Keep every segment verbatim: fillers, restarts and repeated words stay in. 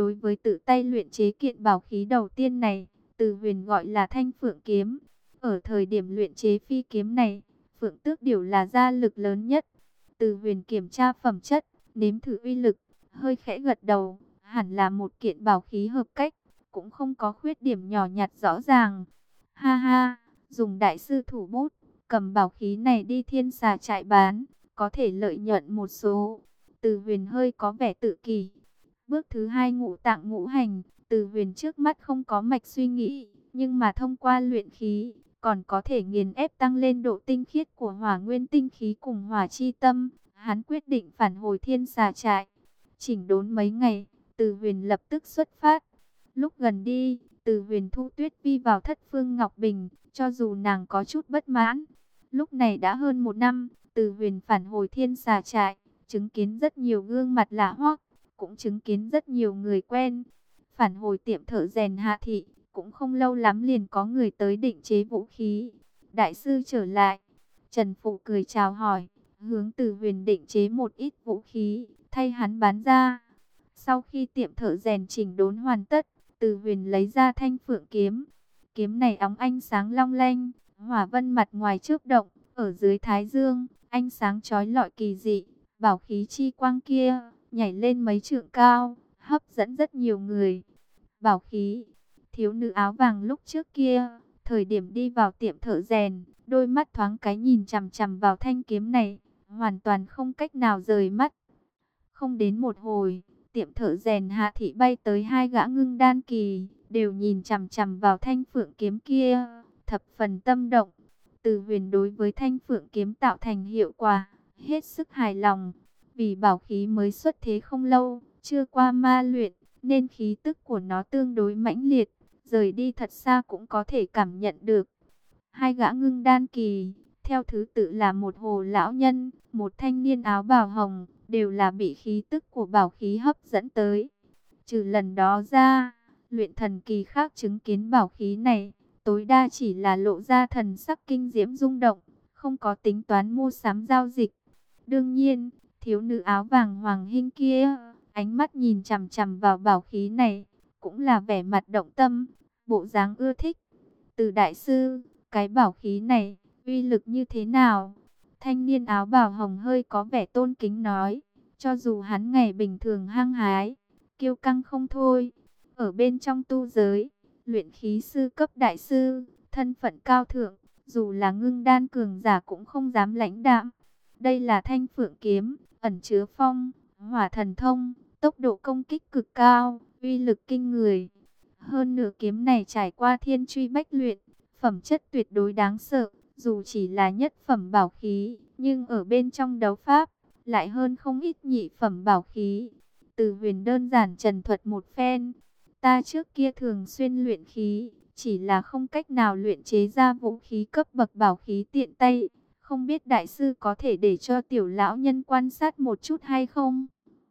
Đối với tự tay luyện chế kiện bảo khí đầu tiên này, Từ Huyền gọi là Thanh Phượng kiếm. Ở thời điểm luyện chế phi kiếm này, Phượng Tước Điểu là gia lực lớn nhất. Từ Huyền kiểm tra phẩm chất, nếm thử uy lực, hơi khẽ gật đầu, hẳn là một kiện bảo khí hợp cách, cũng không có khuyết điểm nhỏ nhặt rõ ràng. Ha ha, dùng đại sư thủ bút, cầm bảo khí này đi thiên xà trại bán, có thể lợi nhuận một số. Từ Huyền hơi có vẻ tự kỷ. Bước thứ hai, ngũ tạng ngũ hành. Từ Huyền trước mắt không có mạch suy nghĩ, nhưng mà thông qua luyện khí, còn có thể nghiền ép tăng lên độ tinh khiết của hỏa nguyên tinh khí cùng hỏa chi tâm. Hắn quyết định phản hồi thiên xà trại. Chỉnh đốn mấy ngày, Từ Huyền lập tức xuất phát. Lúc gần đi, Từ Huyền thu Tuyết Vi vào thất phương Ngọc Bình, cho dù nàng có chút bất mãn. Lúc này đã hơn một năm, Từ Huyền phản hồi thiên xà trại, chứng kiến rất nhiều gương mặt lạ hoắc, cũng chứng kiến rất nhiều người quen. Phản hồi tiệm thợ rèn Hạ Thị, cũng không lâu lắm liền có người tới định chế vũ khí. Đại sư trở lại, Trần Phụ cười chào hỏi, hướng Từ Huyền định chế một ít vũ khí, thay hắn bán ra. Sau khi tiệm thợ rèn chỉnh đốn hoàn tất, Từ Huyền lấy ra Thanh Phượng kiếm. Kiếm này óng ánh sáng long lanh, hỏa vân mặt ngoài chớp động, ở dưới thái dương, ánh sáng chói lọi kỳ dị, bảo khí chi quang kia nhảy lên mấy trượng cao, hấp dẫn rất nhiều người. Bảo khí, thiếu nữ áo vàng lúc trước kia, thời điểm đi vào tiệm thợ rèn, đôi mắt thoáng cái nhìn chằm chằm vào thanh kiếm này, hoàn toàn không cách nào rời mắt. Không đến một hồi, tiệm thợ rèn Hạ Thị bay tới hai gã ngưng đan kỳ, đều nhìn chằm chằm vào thanh phượng kiếm kia, thập phần tâm động. Từ Huyền đối với thanh phượng kiếm tạo thành hiệu quả hết sức hài lòng. Vì bảo khí mới xuất thế không lâu, chưa qua ma luyện, nên khí tức của nó tương đối mãnh liệt, rời đi thật xa cũng có thể cảm nhận được. Hai gã ngưng đan kỳ, theo thứ tự là một hồ lão nhân, một thanh niên áo bào hồng, đều là bị khí tức của bảo khí hấp dẫn tới. Trừ lần đó ra, luyện thần kỳ khác chứng kiến bảo khí này, tối đa chỉ là lộ ra thần sắc kinh diễm rung động, không có tính toán mua sắm giao dịch. Đương nhiên, thiếu nữ áo vàng hoàng hinh kia, ánh mắt nhìn chằm chằm vào bảo khí này, cũng là vẻ mặt động tâm, bộ dáng ưa thích. Từ đại sư, cái bảo khí này, uy lực như thế nào? Thanh niên áo bào hồng hơi có vẻ tôn kính nói, cho dù hắn ngày bình thường hăng hái, kiêu căng không thôi, ở bên trong tu giới, luyện khí sư cấp đại sư, thân phận cao thượng, dù là ngưng đan cường giả cũng không dám lãnh đạm. Đây là thanh phượng kiếm, ẩn chứa phong, hỏa thần thông, tốc độ công kích cực cao, uy lực kinh người. Hơn nửa kiếm này trải qua thiên truy bách luyện, phẩm chất tuyệt đối đáng sợ, dù chỉ là nhất phẩm bảo khí, nhưng ở bên trong đấu pháp, lại hơn không ít nhị phẩm bảo khí. Từ Huyền đơn giản trần thuật một phen, ta trước kia thường xuyên luyện khí, chỉ là không cách nào luyện chế ra vũ khí cấp bậc bảo khí tiện tay. Không biết đại sư có thể để cho tiểu lão nhân quan sát một chút hay không?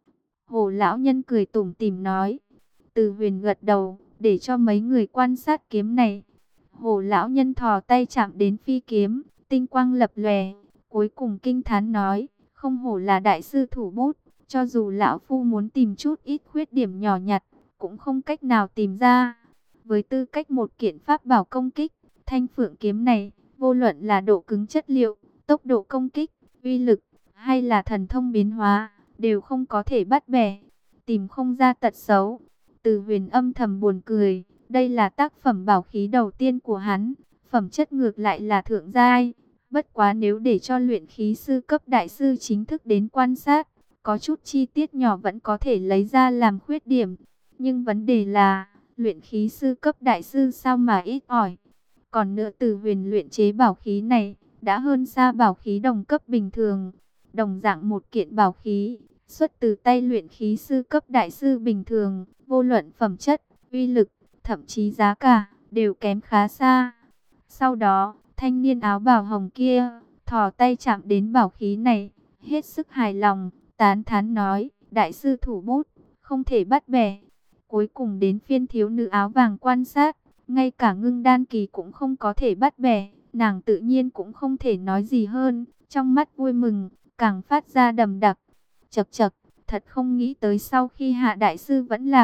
Hồ lão nhân cười tủm tỉm nói. Từ Huyền gật đầu, để cho mấy người quan sát kiếm này. Hồ lão nhân thò tay chạm đến phi kiếm, tinh quang lập lòe, cuối cùng kinh thán nói, không hổ là đại sư thủ bút, cho dù lão phu muốn tìm chút ít khuyết điểm nhỏ nhặt, cũng không cách nào tìm ra. Với tư cách một kiện pháp bảo công kích, thanh phượng kiếm này, vô luận là độ cứng chất liệu, tốc độ công kích, uy lực, hay là thần thông biến hóa, đều không có thể bắt bẻ, tìm không ra tật xấu. Từ Huyền âm thầm buồn cười, đây là tác phẩm bảo khí đầu tiên của hắn, phẩm chất ngược lại là thượng giai. Bất quá nếu để cho luyện khí sư cấp đại sư chính thức đến quan sát, có chút chi tiết nhỏ vẫn có thể lấy ra làm khuyết điểm. Nhưng vấn đề là, luyện khí sư cấp đại sư sao mà ít ỏi. Còn nữa, Từ Huyền luyện chế bảo khí này, đã hơn xa bảo khí đồng cấp bình thường. Đồng dạng một kiện bảo khí, xuất từ tay luyện khí sư cấp đại sư bình thường, vô luận phẩm chất, uy lực, thậm chí giá cả, đều kém khá xa. Sau đó, thanh niên áo bào hồng kia, thò tay chạm đến bảo khí này, hết sức hài lòng, tán thán nói, đại sư thủ bút, không thể bắt bẻ. Cuối cùng đến phiên thiếu nữ áo vàng quan sát, ngay cả ngưng đan kỳ cũng không có thể bắt bẻ, nàng tự nhiên cũng không thể nói gì hơn, trong mắt vui mừng, càng phát ra đầm đặc. Chậc chậc, thật không nghĩ tới sau khi Hạ đại sư vẫn lạc,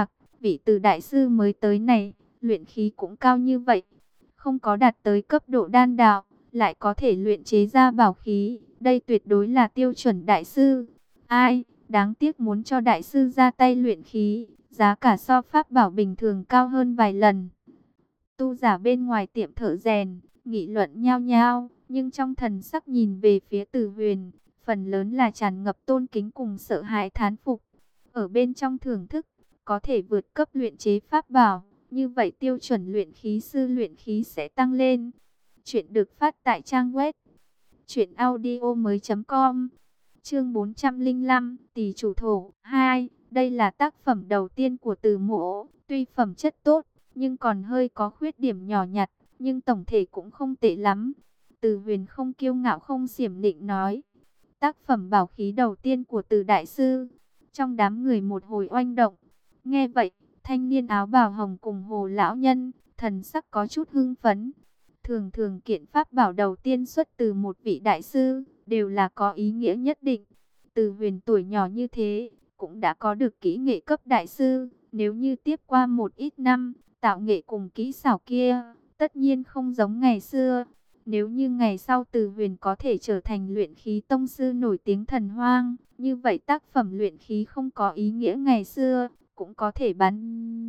vị Từ đại sư mới tới này, luyện khí cũng cao như vậy, không có đạt tới cấp độ đan đạo, lại có thể luyện chế ra bảo khí, đây tuyệt đối là tiêu chuẩn đại sư. Ai, đáng tiếc muốn cho đại sư ra tay luyện khí, giá cả so pháp bảo bình thường cao hơn vài lần. Tu giả bên ngoài tiệm thợ rèn, nghị luận nhao nhao, nhưng trong thần sắc nhìn về phía Từ Huyền, phần lớn là tràn ngập tôn kính cùng sợ hãi thán phục. Ở bên trong thưởng thức, có thể vượt cấp luyện chế pháp bảo, như vậy tiêu chuẩn luyện khí sư luyện khí sẽ tăng lên. Chuyện được phát tại trang web truyện audio mới chấm com. Chương bốn trăm lẻ năm, Tỷ chủ thổ hai. Đây là tác phẩm đầu tiên của Từ Mỗ, tuy phẩm chất tốt, nhưng còn hơi có khuyết điểm nhỏ nhặt, nhưng tổng thể cũng không tệ lắm. Từ Huyền không kiêu ngạo không xiểm nịnh nói. Tác phẩm bảo khí đầu tiên của Từ đại sư. Trong đám người một hồi oanh động. Nghe vậy, thanh niên áo bào hồng cùng Hồ lão nhân, thần sắc có chút hưng phấn. Thường thường kiện pháp bảo đầu tiên xuất từ một vị đại sư, đều là có ý nghĩa nhất định. Từ Huyền tuổi nhỏ như thế, cũng đã có được kỹ nghệ cấp đại sư. Nếu như tiếp qua một ít năm, tạo nghệ cùng kỹ xảo kia, tất nhiên không giống ngày xưa. Nếu như ngày sau Từ Huyền có thể trở thành luyện khí tông sư nổi tiếng thần hoang, như vậy tác phẩm luyện khí không có ý nghĩa ngày xưa, cũng có thể bán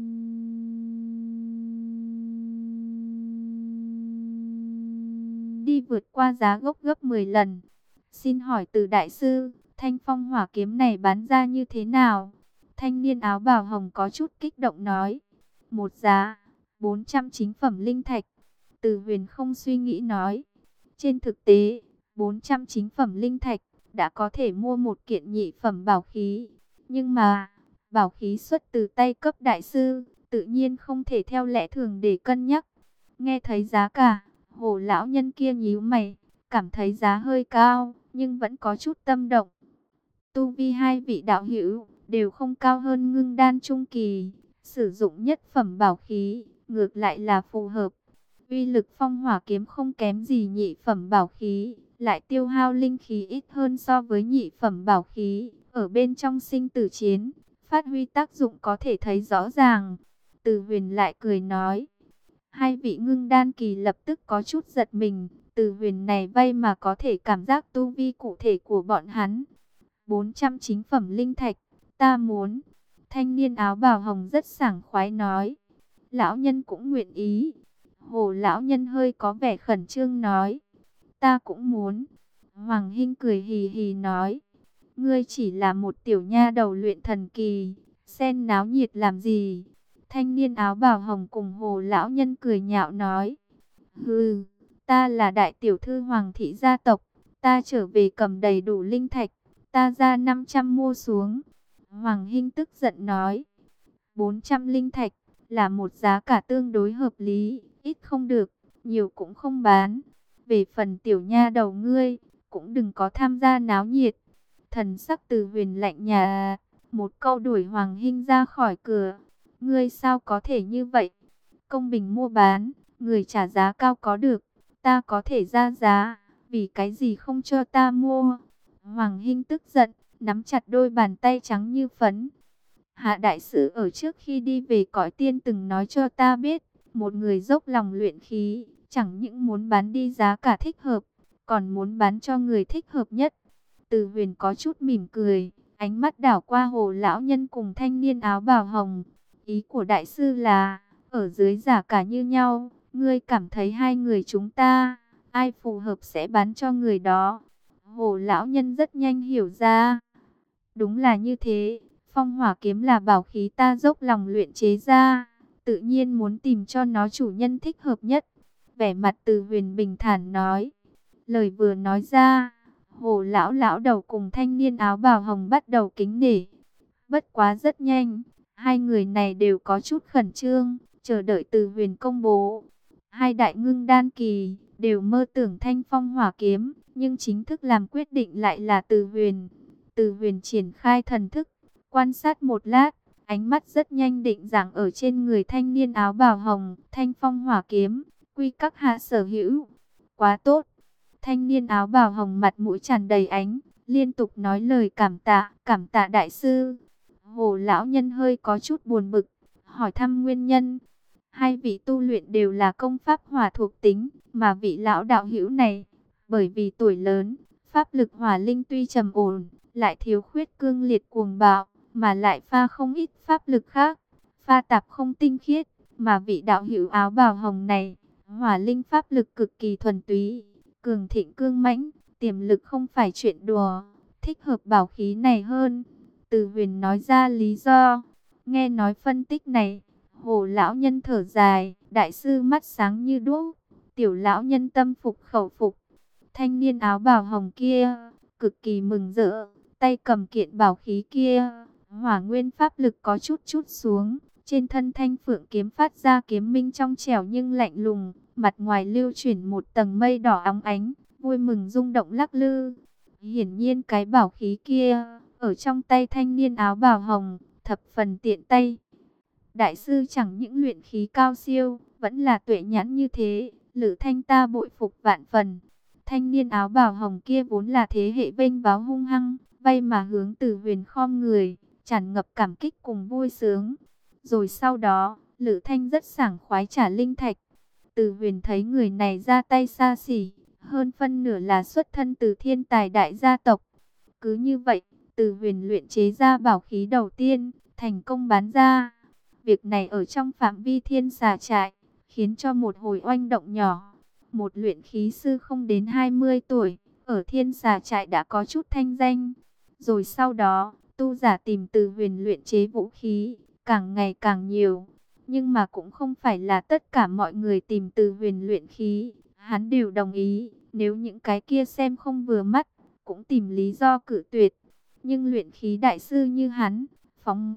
đi vượt qua giá gốc gấp mười lần. Xin hỏi Từ đại sư, thanh phong hỏa kiếm này bán ra như thế nào? Thanh niên áo bào hồng có chút kích động nói. Một giá, bốn trăm chính phẩm linh thạch. Từ Huyền không suy nghĩ nói. Trên thực tế, bốn trăm chính phẩm linh thạch đã có thể mua một kiện nhị phẩm bảo khí. Nhưng mà, bảo khí xuất từ tay cấp đại sư, tự nhiên không thể theo lẽ thường để cân nhắc. Nghe thấy giá cả, Hồ lão nhân kia nhíu mày, cảm thấy giá hơi cao, nhưng vẫn có chút tâm động. Tu vi hai vị đạo hữu đều không cao hơn ngưng đan trung kỳ, sử dụng nhất phẩm bảo khí, ngược lại là phù hợp. Uy lực phong hỏa kiếm không kém gì nhị phẩm bảo khí, lại tiêu hao linh khí ít hơn so với nhị phẩm bảo khí, ở bên trong sinh tử chiến, phát huy tác dụng có thể thấy rõ ràng. Từ Huyền lại cười nói. Hai vị ngưng đan kỳ lập tức có chút giật mình, Từ Huyền này vay mà có thể cảm giác tu vi cụ thể của bọn hắn. bốn trăm chính phẩm linh thạch, ta muốn. Thanh niên áo bào hồng rất sảng khoái nói. Lão nhân cũng nguyện ý. Hồ lão nhân hơi có vẻ khẩn trương nói. Ta cũng muốn. Hoàng Hinh cười hì hì nói. Ngươi chỉ là một tiểu nha đầu luyện thần kỳ, xen náo nhiệt làm gì? Thanh niên áo bào hồng cùng Hồ lão nhân cười nhạo nói. Hừ, ta là đại tiểu thư Hoàng thị gia tộc, ta trở về cầm đầy đủ linh thạch, ta ra năm trăm mua xuống. Hoàng Hinh tức giận nói. bốn trăm linh thạch là một giá cả tương đối hợp lý, ít không được, nhiều cũng không bán. Về phần tiểu nha đầu ngươi, cũng đừng có tham gia náo nhiệt. Thần sắc Từ Huyền lạnh nhà, một câu đuổi Hoàng Hinh ra khỏi cửa. Ngươi sao có thể như vậy? Công bình mua bán, người trả giá cao có được, ta có thể ra giá, vì cái gì không cho ta mua? Hoàng Hinh tức giận, nắm chặt đôi bàn tay trắng như phấn. Hạ đại sư ở trước khi đi về cõi tiên từng nói cho ta biết, một người dốc lòng luyện khí, chẳng những muốn bán đi giá cả thích hợp, còn muốn bán cho người thích hợp nhất. Từ Huyền có chút mỉm cười, ánh mắt đảo qua Hồ lão nhân cùng thanh niên áo bào hồng. Ý của đại sư là, ở dưới giá cả như nhau, ngươi cảm thấy hai người chúng ta, ai phù hợp sẽ bán cho người đó. Hồ lão nhân rất nhanh hiểu ra. Đúng là như thế, phong hỏa kiếm là bảo khí ta dốc lòng luyện chế ra, tự nhiên muốn tìm cho nó chủ nhân thích hợp nhất. Vẻ mặt Từ Huyền bình thản nói. Lời vừa nói ra, Hồ lão lão đầu cùng thanh niên áo bào hồng bắt đầu kính nể. Bất quá rất nhanh, hai người này đều có chút khẩn trương, chờ đợi Từ Huyền công bố. Hai đại ngưng đan kỳ đều mơ tưởng thanh phong hỏa kiếm, nhưng chính thức làm quyết định lại là Từ Huyền. Từ Huyền triển khai thần thức, quan sát một lát, ánh mắt rất nhanh định dạng ở trên người thanh niên áo bào hồng. Thanh phong hỏa kiếm, quy các hạ sở hữu. Quá tốt. Thanh niên áo bào hồng mặt mũi tràn đầy ánh, liên tục nói lời cảm tạ, cảm tạ đại sư. Hồ lão nhân hơi có chút buồn bực, hỏi thăm nguyên nhân. Hai vị tu luyện đều là công pháp hỏa thuộc tính, mà vị lão đạo hữu này, bởi vì tuổi lớn, pháp lực hỏa linh tuy trầm ổn, lại thiếu khuyết cương liệt cuồng bạo, mà lại pha không ít pháp lực khác, pha tạp không tinh khiết, mà vị đạo hữu áo bào hồng này, hỏa linh pháp lực cực kỳ thuần túy, cường thịnh cương mãnh, tiềm lực không phải chuyện đùa, thích hợp bảo khí này hơn. Từ Huyền nói ra lý do. Nghe nói phân tích này, Hồ lão nhân thở dài, đại sư mắt sáng như đuốc, tiểu lão nhân tâm phục khẩu phục. Thanh niên áo bào hồng kia, cực kỳ mừng rỡ, tay cầm kiện bảo khí kia, hỏa nguyên pháp lực có chút chút xuống, trên thân thanh phượng kiếm phát ra kiếm minh trong trẻo nhưng lạnh lùng, mặt ngoài lưu chuyển một tầng mây đỏ óng ánh, vui mừng rung động lắc lư. Hiển nhiên cái bảo khí kia, ở trong tay thanh niên áo bào hồng, thập phần tiện tay. Đại sư chẳng những luyện khí cao siêu, vẫn là tuệ nhãn như thế, Lữ Thanh ta bội phục vạn phần. Thanh niên áo bào hồng kia vốn là thế hệ vênh váo hung hăng, vay mà hướng Từ Huyền khom người, tràn ngập cảm kích cùng vui sướng. Rồi sau đó, Lữ Thanh rất sảng khoái trả linh thạch. Từ Huyền thấy người này ra tay xa xỉ, hơn phân nửa là xuất thân từ thiên tài đại gia tộc. Cứ như vậy, Từ Huyền luyện chế ra bảo khí đầu tiên, thành công bán ra. Việc này ở trong phạm vi thiên xà trại, khiến cho một hồi oanh động nhỏ. Một luyện khí sư không đến hai mươi tuổi, ở thiên xà trại đã có chút thanh danh. Rồi sau đó, tu giả tìm Từ Huyền luyện chế vũ khí, càng ngày càng nhiều. Nhưng mà cũng không phải là tất cả mọi người tìm Từ Huyền luyện khí, hắn đều đồng ý. Nếu những cái kia xem không vừa mắt, cũng tìm lý do cự tuyệt. Nhưng luyện khí đại sư như hắn, phóng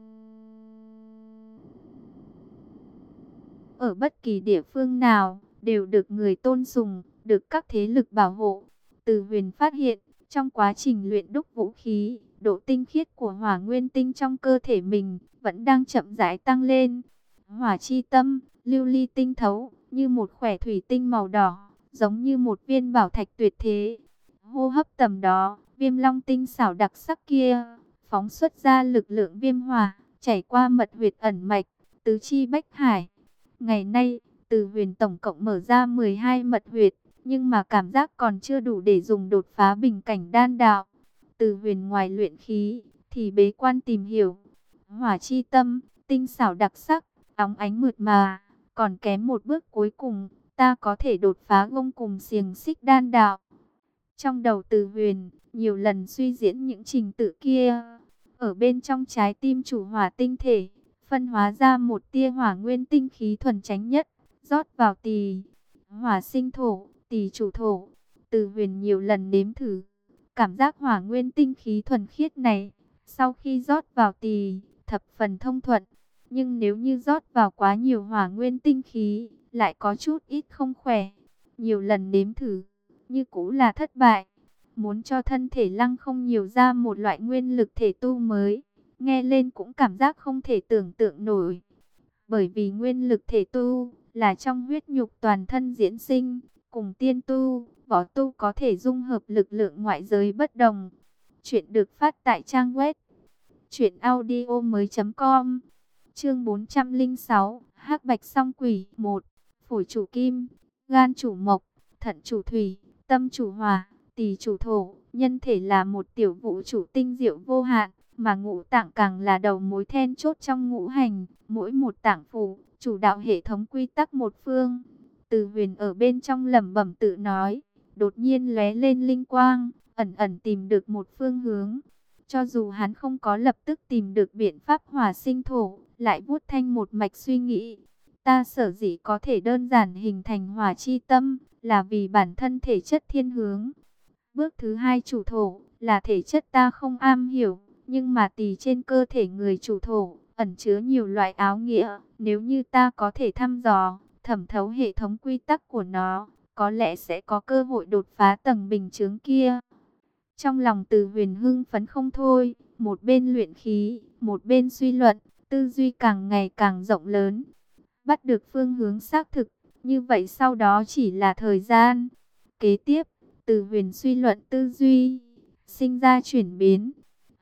ở bất kỳ địa phương nào, đều được người tôn sùng, được các thế lực bảo hộ. Từ Huyền phát hiện, trong quá trình luyện đúc vũ khí, độ tinh khiết của hỏa nguyên tinh trong cơ thể mình vẫn đang chậm rãi tăng lên. Hỏa chi tâm, lưu ly tinh thấu, như một khỏa thủy tinh màu đỏ, giống như một viên bảo thạch tuyệt thế. Hô hấp tầm đó, viêm long tinh xảo đặc sắc kia, phóng xuất ra lực lượng viêm hỏa, chảy qua mật huyệt ẩn mạch, tứ chi bách hải. Ngày nay, Từ Huyền tổng cộng mở ra mười hai mật huyệt, nhưng mà cảm giác còn chưa đủ để dùng đột phá bình cảnh đan đạo. Từ Huyền ngoài luyện khí, thì bế quan tìm hiểu. Hỏa chi tâm, tinh xảo đặc sắc, óng ánh mượt mà, còn kém một bước cuối cùng, ta có thể đột phá gông cùng xiềng xích đan đạo. Trong đầu Từ Huyền, nhiều lần suy diễn những trình tự kia. Ở bên trong trái tim chủ hỏa tinh thể, phân hóa ra một tia hỏa nguyên tinh khí thuần chánh nhất, rót vào tỳ. Hỏa sinh thổ, tỳ chủ thổ. Từ Huyền nhiều lần nếm thử, cảm giác hỏa nguyên tinh khí thuần khiết này, sau khi rót vào tỳ, thập phần thông thuận. Nhưng nếu như rót vào quá nhiều hỏa nguyên tinh khí, lại có chút ít không khỏe. Nhiều lần nếm thử, như cũ là thất bại. Muốn cho thân thể lăng không nhiều ra một loại nguyên lực thể tu mới, nghe lên cũng cảm giác không thể tưởng tượng nổi. Bởi vì nguyên lực thể tu là trong huyết nhục toàn thân diễn sinh, cùng tiên tu, võ tu có thể dung hợp lực lượng ngoại giới bất đồng. Chuyện được phát tại trang web truyện audio mới chấm com. Chương bốn trăm lẻ sáu, Hắc Bạch Song Quỷ. Một. Phổi chủ kim, gan chủ mộc, thận chủ thủy, tâm chủ hỏa, tỳ chủ thổ. Nhân thể là một tiểu vũ trụ tinh diệu vô hạn, mà ngũ tạng càng là đầu mối then chốt trong ngũ hành. Mỗi một tạng phủ, chủ đạo hệ thống quy tắc một phương. Từ Huyền ở bên trong lẩm bẩm tự nói, đột nhiên lóe lên linh quang, ẩn ẩn tìm được một phương hướng. Cho dù hắn không có lập tức tìm được biện pháp hỏa sinh thổ, lại vuốt thanh một mạch suy nghĩ. Ta sở dĩ có thể đơn giản hình thành hỏa chi tâm, là vì bản thân thể chất thiên hướng. Bước thứ hai chủ thổ, là thể chất ta không am hiểu, nhưng mà tỳ trên cơ thể người chủ thổ, ẩn chứa nhiều loại áo nghĩa. Nếu như ta có thể thăm dò, thẩm thấu hệ thống quy tắc của nó, có lẽ sẽ có cơ hội đột phá tầng bình chướng kia. Trong lòng Từ Huyền hưng phấn không thôi, một bên luyện khí, một bên suy luận, tư duy càng ngày càng rộng lớn. Bắt được phương hướng xác thực, như vậy sau đó chỉ là thời gian. Kế tiếp, Từ Huyền suy luận tư duy, sinh ra chuyển biến.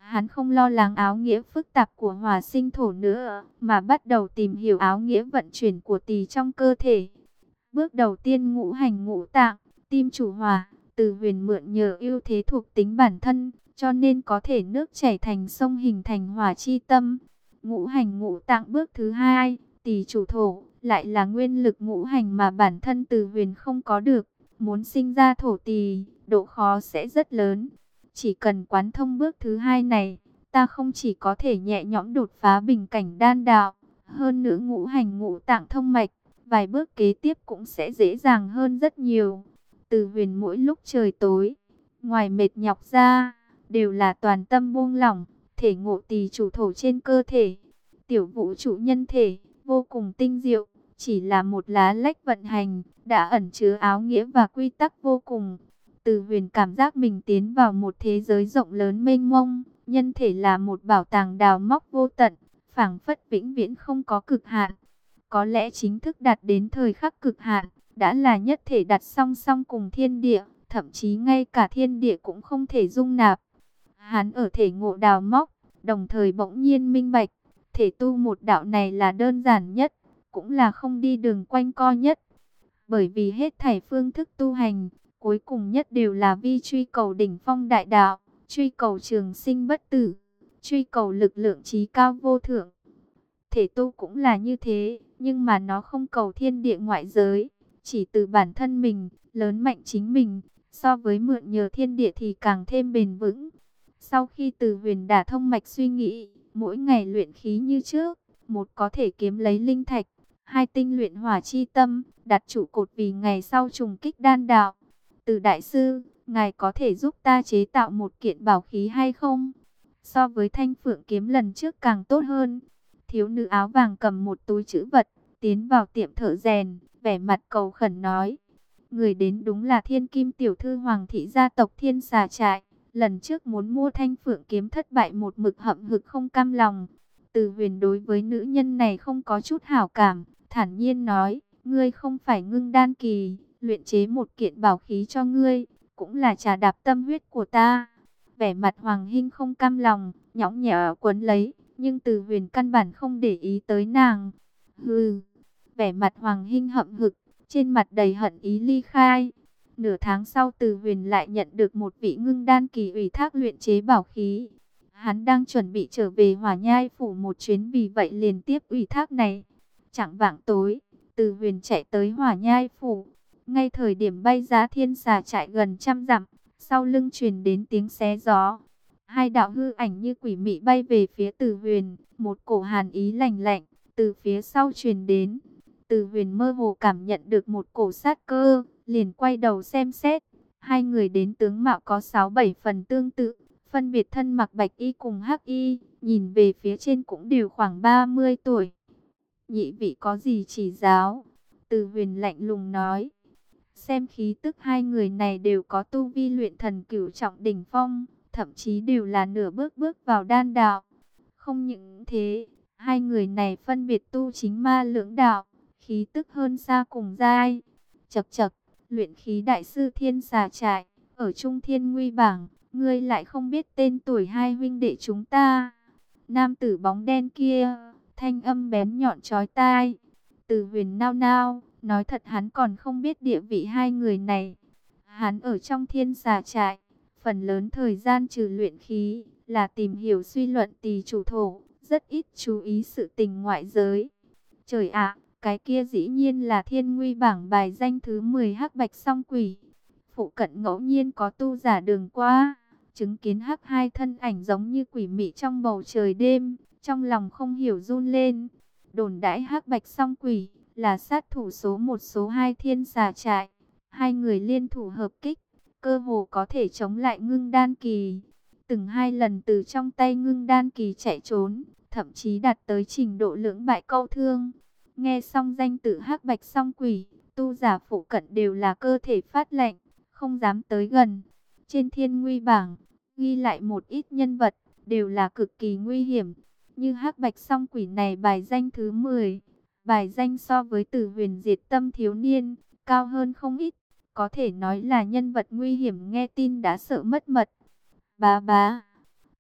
Hắn không lo lắng áo nghĩa phức tạp của hỏa sinh thổ nữa, mà bắt đầu tìm hiểu áo nghĩa vận chuyển của tỳ trong cơ thể. Bước đầu tiên ngũ hành ngũ tạng, tim chủ hỏa, Từ Huyền mượn nhờ ưu thế thuộc tính bản thân, cho nên có thể nước chảy thành sông hình thành hỏa chi tâm. Ngũ hành ngũ tạng bước thứ hai, tỳ chủ thổ, lại là nguyên lực ngũ hành mà bản thân Từ Huyền không có được. Muốn sinh ra thổ tỳ, độ khó sẽ rất lớn. Chỉ cần quán thông bước thứ hai này, ta không chỉ có thể nhẹ nhõm đột phá bình cảnh đan đạo, hơn nữa ngũ hành ngũ tạng thông mạch, vài bước kế tiếp cũng sẽ dễ dàng hơn rất nhiều. Từ Huyền mỗi lúc trời tối, ngoài mệt nhọc ra, đều là toàn tâm buông lỏng, thể ngộ tỳ chủ thổ trên cơ thể. Tiểu vũ trụ nhân thể, vô cùng tinh diệu, chỉ là một lá lách vận hành, đã ẩn chứa áo nghĩa và quy tắc vô cùng. Từ Huyền cảm giác mình tiến vào một thế giới rộng lớn mênh mông, nhân thể là một bảo tàng đào móc vô tận, phảng phất vĩnh viễn không có cực hạn. Có lẽ chính thức đạt đến thời khắc cực hạn, đã là nhất thể đặt song song cùng thiên địa, thậm chí ngay cả thiên địa cũng không thể dung nạp. Hắn ở thể ngộ đào móc, đồng thời bỗng nhiên minh bạch, thể tu một đạo này là đơn giản nhất, cũng là không đi đường quanh co nhất. Bởi vì hết thảy phương thức tu hành, cuối cùng nhất đều là vi truy cầu đỉnh phong đại đạo, truy cầu trường sinh bất tử, truy cầu lực lượng trí cao vô thượng. Thể tu cũng là như thế, nhưng mà nó không cầu thiên địa ngoại giới, chỉ từ bản thân mình, lớn mạnh chính mình, so với mượn nhờ thiên địa thì càng thêm bền vững. Sau khi Từ Huyền đả thông mạch suy nghĩ, mỗi ngày luyện khí như trước, một có thể kiếm lấy linh thạch, hai tinh luyện hỏa chi tâm, đặt trụ cột vì ngày sau trùng kích đan đạo. Từ đại sư, ngài có thể giúp ta chế tạo một kiện bảo khí hay không? So với thanh phượng kiếm lần trước càng tốt hơn. Thiếu nữ áo vàng cầm một túi trữ vật, tiến vào tiệm thợ rèn, vẻ mặt cầu khẩn nói. Người đến đúng là thiên kim tiểu thư hoàng thị gia tộc Thiên Xà Trại. Lần trước muốn mua thanh phượng kiếm thất bại một mực hậm hực không cam lòng. Từ Huyền đối với nữ nhân này không có chút hảo cảm, thản nhiên nói, ngươi không phải ngưng đan kỳ, luyện chế một kiện bảo khí cho ngươi, cũng là trà đạp tâm huyết của ta. Vẻ mặt Hoàng Hinh không cam lòng, nhõng nhẽo quấn lấy, nhưng Từ Huyền căn bản không để ý tới nàng. Hừ, vẻ mặt Hoàng Hinh hậm hực, trên mặt đầy hận ý ly khai. Nửa tháng sau Từ Huyền lại nhận được một vị ngưng đan kỳ ủy thác luyện chế bảo khí. Hắn đang chuẩn bị trở về Hỏa Nhai phủ một chuyến, vì vậy liền tiếp ủy thác này. Chạng vạng tối, Từ Huyền chạy tới Hỏa Nhai phủ. Ngay thời điểm bay ra Thiên Xà Trại gần trăm dặm, sau lưng truyền đến tiếng xé gió. Hai đạo hư ảnh như quỷ mị bay về phía Từ Huyền, một cổ hàn ý lạnh lạnh từ phía sau truyền đến. Từ Huyền mơ hồ cảm nhận được một cổ sát cơ, liền quay đầu xem xét. Hai người đến tướng mạo có sáu bảy phần tương tự, phân biệt thân mặc bạch y cùng hắc y, nhìn về phía trên cũng đều khoảng ba mươi tuổi. Nhị vị có gì chỉ giáo? Từ Huyền lạnh lùng nói. Xem khí tức hai người này đều có tu vi luyện thần cửu trọng đỉnh phong, thậm chí đều là nửa bước bước vào đan đạo. Không những thế, hai người này phân biệt tu chính ma lưỡng đạo, khí tức hơn xa cùng giai. Chậc chậc, luyện khí đại sư Thiên Xà Trại, ở Trung Thiên Nguy bảng, ngươi lại không biết tên tuổi hai huynh đệ chúng ta. Nam tử bóng đen kia, thanh âm bén nhọn chói tai. Từ Huyền nao nao, nói thật hắn còn không biết địa vị hai người này. Hắn ở trong Thiên Xà Trại, phần lớn thời gian trừ luyện khí, là tìm hiểu suy luận tỳ chủ thổ, rất ít chú ý sự tình ngoại giới. Trời ạ, cái kia dĩ nhiên là Thiên Nguy bảng bài danh thứ mười hắc bạch song quỷ. Phụ cận ngẫu nhiên có tu giả đường qua, chứng kiến hắc hai thân ảnh giống như quỷ mị trong bầu trời đêm, trong lòng không hiểu run lên. Đồn đãi hắc bạch song quỷ là sát thủ số một số hai Thiên Xà Trại. Hai người liên thủ hợp kích, cơ hồ có thể chống lại ngưng đan kỳ. Từng hai lần từ trong tay ngưng đan kỳ chạy trốn, thậm chí đạt tới trình độ lưỡng bại câu thương. Nghe xong danh tự hắc bạch song quỷ, tu giả phụ cận đều là cơ thể phát lạnh, không dám tới gần. Trên Thiên Nguy bảng, ghi lại một ít nhân vật, đều là cực kỳ nguy hiểm. Như hắc bạch song quỷ này bài danh thứ mười, bài danh so với Từ Huyền diệt tâm thiếu niên, cao hơn không ít. Có thể nói là nhân vật nguy hiểm, nghe tin đã sợ mất mật. Bá bá,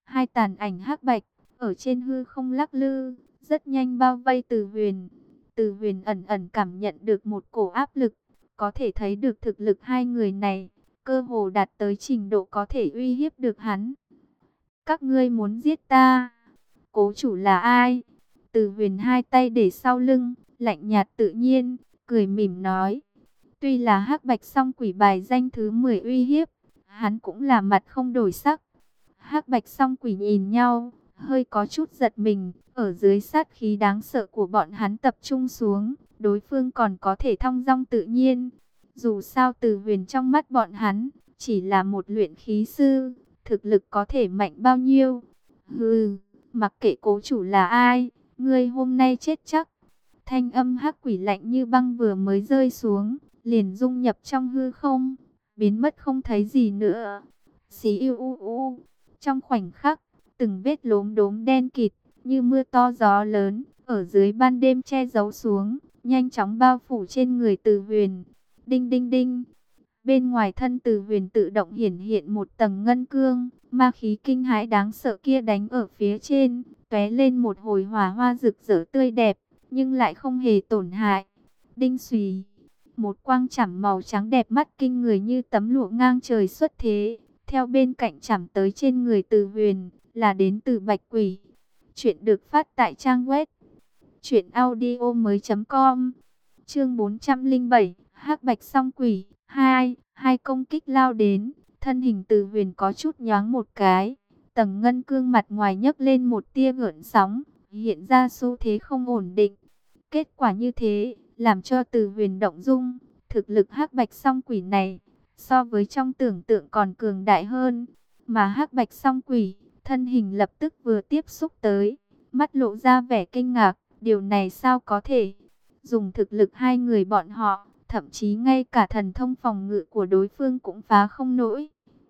Hai tàn ảnh hắc bạch ở trên hư không lắc lư, rất nhanh bao vây Từ Huyền. Từ Huyền ẩn ẩn cảm nhận được một cổ áp lực, có thể thấy được thực lực hai người này, cơ hồ đạt tới trình độ có thể uy hiếp được hắn. Các ngươi muốn giết ta? Cố chủ là ai? Từ Huyền hai tay để sau lưng, lạnh nhạt tự nhiên, cười mỉm nói. Tuy là hắc bạch song quỷ bài danh thứ mười uy hiếp, hắn cũng là mặt không đổi sắc. Hắc bạch song quỷ nhìn nhau, hơi có chút giật mình, ở dưới sát khí đáng sợ của bọn hắn tập trung xuống, đối phương còn có thể thong dong tự nhiên. Dù sao Từ Huyền trong mắt bọn hắn, chỉ là một luyện khí sư, thực lực có thể mạnh bao nhiêu. Hừ, mặc kệ cố chủ là ai, ngươi hôm nay chết chắc. Thanh âm hắc quỷ lạnh như băng vừa mới rơi xuống, liền dung nhập trong hư không, biến mất không thấy gì nữa. Xí u u u, trong khoảnh khắc, từng vết lốm đốm đen kịt, như mưa to gió lớn, ở dưới ban đêm che giấu xuống, nhanh chóng bao phủ trên người Từ Huyền. Đinh đinh đinh, bên ngoài thân Từ Huyền tự động hiển hiện một tầng ngân cương, ma khí kinh hãi đáng sợ kia đánh ở phía trên, tóe lên một hồi hỏa hoa rực rỡ tươi đẹp, nhưng lại không hề tổn hại. Đinh xùy, một quang chảm màu trắng đẹp mắt kinh người như tấm lụa ngang trời xuất thế, theo bên cạnh chảm tới trên người Từ Huyền, là đến từ Bạch Quỷ. Chuyện được phát tại trang web truyện audio mới chấm com. Chương bốn trăm linh bảy, Hắc Bạch Song Quỷ hai, hai công kích lao đến, thân hình Từ Huyền có chút nhoáng một cái, tầng ngân cương mặt ngoài nhấc lên một tia gợn sóng, hiện ra xu thế không ổn định. Kết quả như thế, làm cho Từ Huyền động dung, thực lực Hắc Bạch Song Quỷ này so với trong tưởng tượng còn cường đại hơn, mà Hắc Bạch Song Quỷ, thân hình lập tức vừa tiếp xúc tới, mắt lộ ra vẻ kinh ngạc, điều này sao có thể? Dùng thực lực hai người bọn họ, thậm chí ngay cả thần thông phòng ngự của đối phương cũng phá không nổi.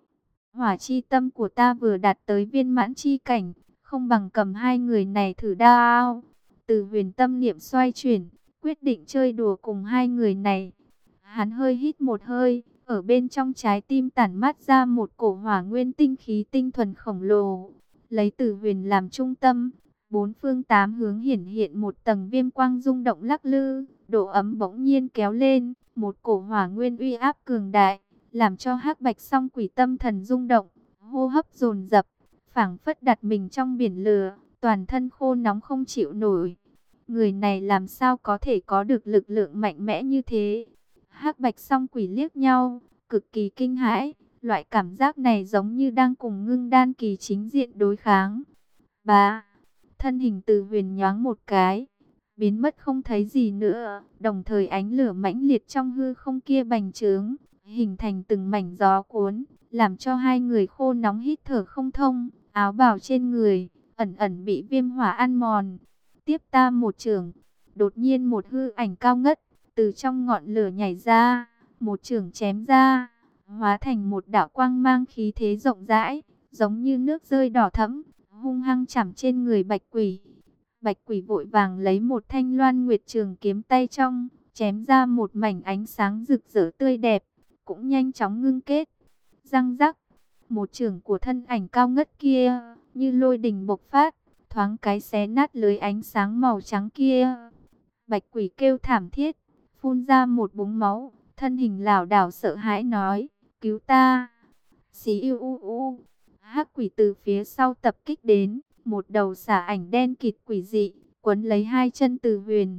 Hỏa chi tâm của ta vừa đạt tới viên mãn chi cảnh, không bằng cầm hai người này thử đao. Từ Huyền tâm niệm xoay chuyển, quyết định chơi đùa cùng hai người này. Hắn hơi hít một hơi, ở bên trong trái tim tản mát ra một cổ hỏa nguyên tinh khí tinh thuần khổng lồ. Lấy Từ Huyền làm trung tâm, bốn phương tám hướng hiển hiện một tầng viêm quang rung động lắc lư, độ ấm bỗng nhiên kéo lên, một cổ hỏa nguyên uy áp cường đại, làm cho Hắc Bạch Song Quỷ tâm thần rung động, hô hấp dồn dập, phảng phất đặt mình trong biển lửa, toàn thân khô nóng không chịu nổi. Người này làm sao có thể có được lực lượng mạnh mẽ như thế? Hắc Bạch Song Quỷ liếc nhau, cực kỳ kinh hãi, loại cảm giác này giống như đang cùng ngưng đan kỳ chính diện đối kháng. Bá, thân hình Từ Huyền nhoáng một cái, biến mất không thấy gì nữa, đồng thời ánh lửa mãnh liệt trong hư không kia bành trướng, hình thành từng mảnh gió cuốn, làm cho hai người khô nóng hít thở không thông, áo bào trên người ẩn ẩn bị viêm hỏa ăn mòn. Tiếp ta một chưởng, đột nhiên một hư ảnh cao ngất từ trong ngọn lửa nhảy ra, một chưởng chém ra, hóa thành một đạo quang mang khí thế rộng rãi, giống như nước rơi đỏ thẫm, hung hăng chạm trên người Bạch Quỷ. Bạch Quỷ vội vàng lấy một thanh loan nguyệt trường kiếm tay trong, chém ra một mảnh ánh sáng rực rỡ tươi đẹp, cũng nhanh chóng ngưng kết. Răng rắc, một chưởng của thân ảnh cao ngất kia, như lôi đình bộc phát, thoáng cái xé nát lưới ánh sáng màu trắng kia. Bạch Quỷ kêu thảm thiết, phun ra một búng máu, thân hình lảo đảo sợ hãi nói, cứu ta. Xí u u u, Hắc Quỷ từ phía sau tập kích đến, một đầu xả ảnh đen kịt quỷ dị, quấn lấy hai chân Từ Huyền.